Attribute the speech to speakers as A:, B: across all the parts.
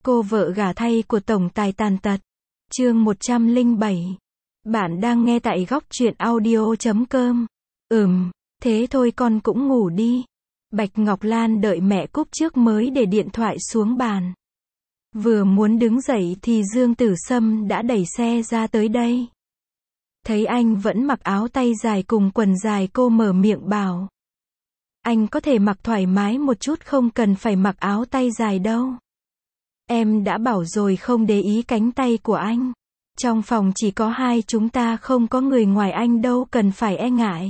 A: Cô vợ gả thay của tổng tài tàn tật. Chương 107. Bạn đang nghe tại góc truyện audio.com. Thế thôi con cũng ngủ đi. Bạch Ngọc Lan đợi mẹ cúp trước mới để điện thoại xuống bàn. Vừa muốn đứng dậy thì Dương Tử Sâm đã đẩy xe ra tới đây. Thấy anh vẫn mặc áo tay dài cùng quần dài, cô mở miệng bảo: anh có thể mặc thoải mái một chút, không cần phải mặc áo tay dài đâu. Em đã bảo rồi không để ý cánh tay của anh. Trong phòng chỉ có hai chúng ta, không có người ngoài anh đâu cần phải e ngại.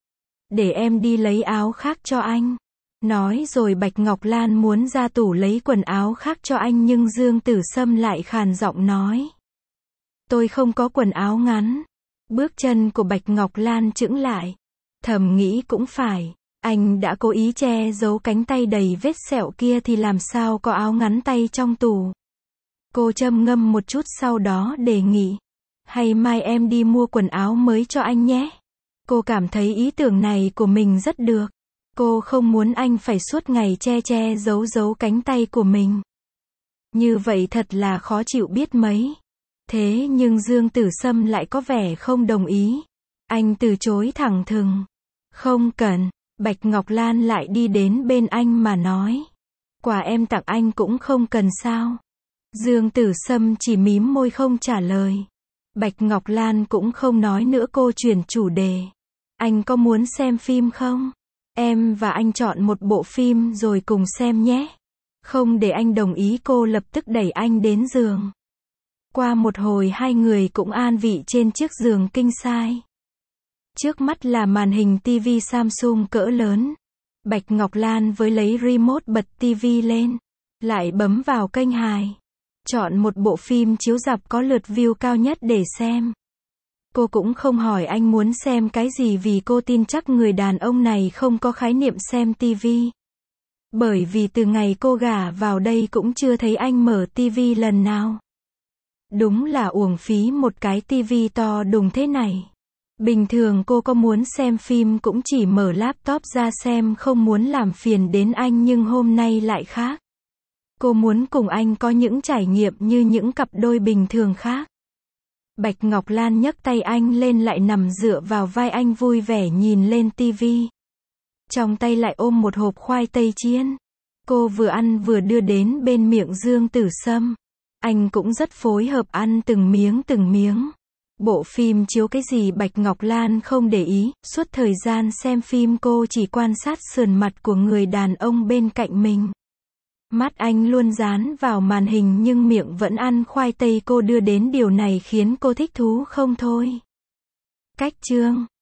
A: Để em đi lấy áo khác cho anh. Nói rồi Bạch Ngọc Lan muốn ra tủ lấy quần áo khác cho anh, nhưng Dương Tử Sâm lại khàn giọng nói: tôi không có quần áo ngắn. Bước chân của Bạch Ngọc Lan chững lại. Thầm nghĩ cũng phải, anh đã cố ý che giấu cánh tay đầy vết sẹo kia thì làm sao có áo ngắn tay trong tủ. Cô trầm ngâm một chút sau đó đề nghị: hay mai em đi mua quần áo mới cho anh nhé. Cô cảm thấy ý tưởng này của mình rất được. Cô không muốn anh phải suốt ngày che giấu cánh tay của mình. Như vậy thật là khó chịu biết mấy. Thế nhưng Dương Tử Sâm lại có vẻ không đồng ý. Anh từ chối thẳng thừng: không cần. Bạch Ngọc Lan lại đi đến bên anh mà nói: quà em tặng anh cũng không cần sao? Dương Tử Sâm chỉ mím môi không trả lời. Bạch Ngọc Lan cũng không nói nữa, cô chuyển chủ đề: anh có muốn xem phim không? Em và anh chọn một bộ phim rồi cùng xem nhé. Không để anh đồng ý, cô lập tức đẩy anh đến giường. Qua một hồi hai người cũng an vị trên chiếc giường king size. Trước mắt là màn hình TV Samsung cỡ lớn. Bạch Ngọc Lan với lấy remote bật TV lên, lại bấm vào kênh hài, chọn một bộ phim chiếu rạp có lượt view cao nhất để xem. Cô cũng không hỏi anh muốn xem cái gì, vì cô tin chắc người đàn ông này không có khái niệm xem TV. Bởi vì từ ngày cô gả vào đây cũng chưa thấy anh mở TV lần nào. Đúng là uổng phí một cái TV to đùng thế này. Bình thường cô có muốn xem phim cũng chỉ mở laptop ra xem, không muốn làm phiền đến anh, nhưng hôm nay lại khác. Cô muốn cùng anh có những trải nghiệm như những cặp đôi bình thường khác. Bạch Ngọc Lan nhấc tay anh lên, lại nằm dựa vào vai anh vui vẻ nhìn lên TV. Trong tay lại ôm một hộp khoai tây chiên. Cô vừa ăn vừa đưa đến bên miệng Dương Tử Sâm. Anh cũng rất phối hợp ăn từng miếng. Bộ phim chiếu cái gì Bạch Ngọc Lan không để ý, suốt thời gian xem phim cô chỉ quan sát sườn mặt của người đàn ông bên cạnh mình. Mắt anh luôn dán vào màn hình nhưng miệng vẫn ăn khoai tây cô đưa đến, điều này khiến cô thích thú không thôi. Cách chương